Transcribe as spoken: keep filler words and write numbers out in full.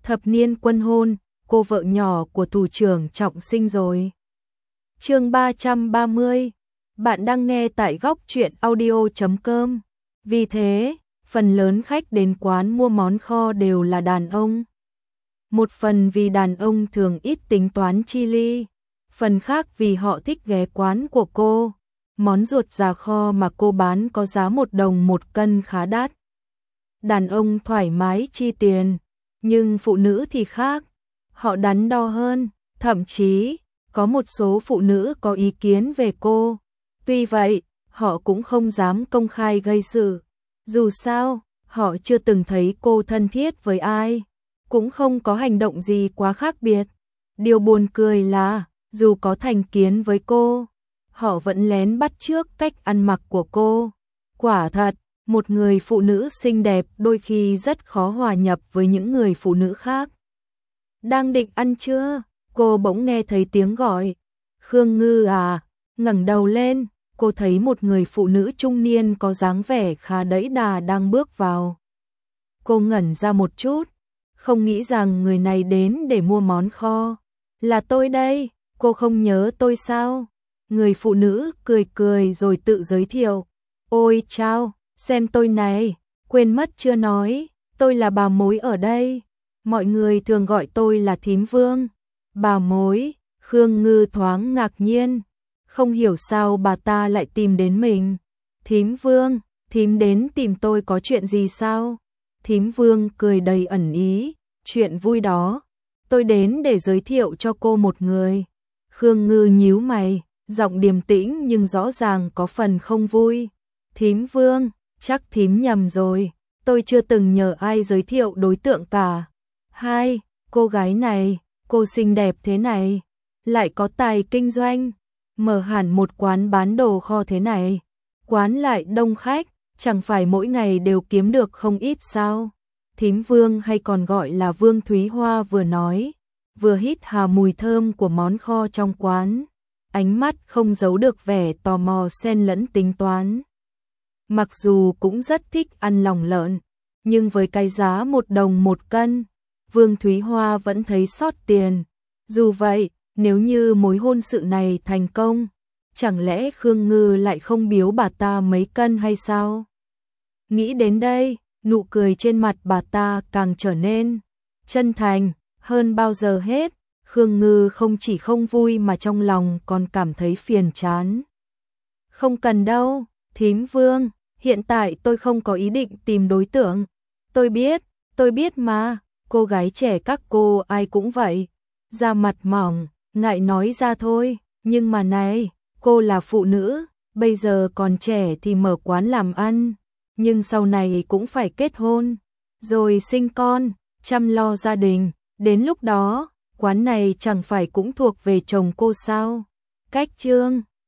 thập niên quân hôn, cô vợ nhỏ của thủ trưởng Trọng Sinh rồi. Chương ba trăm ba mươi. Bạn đang nghe tại góc truyện audio chấm com. Vì thế, phần lớn khách đến quán mua món kho đều là đàn ông. Một phần vì đàn ông thường ít tính toán chi ly, phần khác vì họ thích ghé quán của cô. Món ruột già kho mà cô bán có giá một đồng một cân khá đắt. Đàn ông thoải mái chi tiền, nhưng phụ nữ thì khác. Họ đắn đo hơn, thậm chí có một số phụ nữ có ý kiến về cô. Tuy vậy, họ cũng không dám công khai gây sự. Dù sao, họ chưa từng thấy cô thân thiết với ai, cũng không có hành động gì quá khác biệt. Điều buồn cười là, dù có thành kiến với cô, họ vẫn lén bắt chước cách ăn mặc của cô. Quả thật, một người phụ nữ xinh đẹp đôi khi rất khó hòa nhập với những người phụ nữ khác. Đang định ăn chưa? Cô bỗng nghe thấy tiếng gọi. Khương Ngư à? Ngẩng đầu lên, cô thấy một người phụ nữ trung niên có dáng vẻ khá đẫy đà đang bước vào. Cô ngẩn ra một chút, không nghĩ rằng người này đến để mua món kho. Là tôi đây, cô không nhớ tôi sao? Người phụ nữ cười cười rồi tự giới thiệu. Ôi chao, xem tôi này, quên mất chưa nói, tôi là bà mối ở đây. Mọi người thường gọi tôi là thím Vương. Bà mối, Khương Ngư thoáng ngạc nhiên, không hiểu sao bà ta lại tìm đến mình. Thím Vương, thím đến tìm tôi có chuyện gì sao? Thím Vương cười đầy ẩn ý, chuyện vui đó. Tôi đến để giới thiệu cho cô một người. Khương Ngư nhíu mày, giọng điềm tĩnh nhưng rõ ràng có phần không vui. Thím Vương, chắc thím nhầm rồi, tôi chưa từng nhờ ai giới thiệu đối tượng cả. Hai, cô gái này, cô xinh đẹp thế này, lại có tài kinh doanh, mở hẳn một quán bán đồ kho thế này, quán lại đông khách, chẳng phải mỗi ngày đều kiếm được không ít sao? Thím Vương hay còn gọi là Vương Thúy Hoa vừa nói, vừa hít hà mùi thơm của món kho trong quán, ánh mắt không giấu được vẻ tò mò xen lẫn tính toán. Mặc dù cũng rất thích ăn lòng lợn, nhưng với cái giá một đồng một cân, Vương Thúy Hoa vẫn thấy xót tiền. Dù vậy, nếu như mối hôn sự này thành công, chẳng lẽ Khương Ngư lại không biếu bà ta mấy cân hay sao? Nghĩ đến đây, nụ cười trên mặt bà ta càng trở nên chân thành hơn bao giờ hết. Khương Ngư không chỉ không vui mà trong lòng còn cảm thấy phiền chán. Không cần đâu, thím Vương, hiện tại tôi không có ý định tìm đối tượng. Tôi biết, tôi biết mà, cô gái trẻ các cô ai cũng vậy. Da mặt mỏng, ngại nói ra thôi, nhưng mà này, cô là phụ nữ, bây giờ còn trẻ thì mở quán làm ăn, nhưng sau này cũng phải kết hôn, rồi sinh con, chăm lo gia đình, đến lúc đó, quán này chẳng phải cũng thuộc về chồng cô sao? Cách chương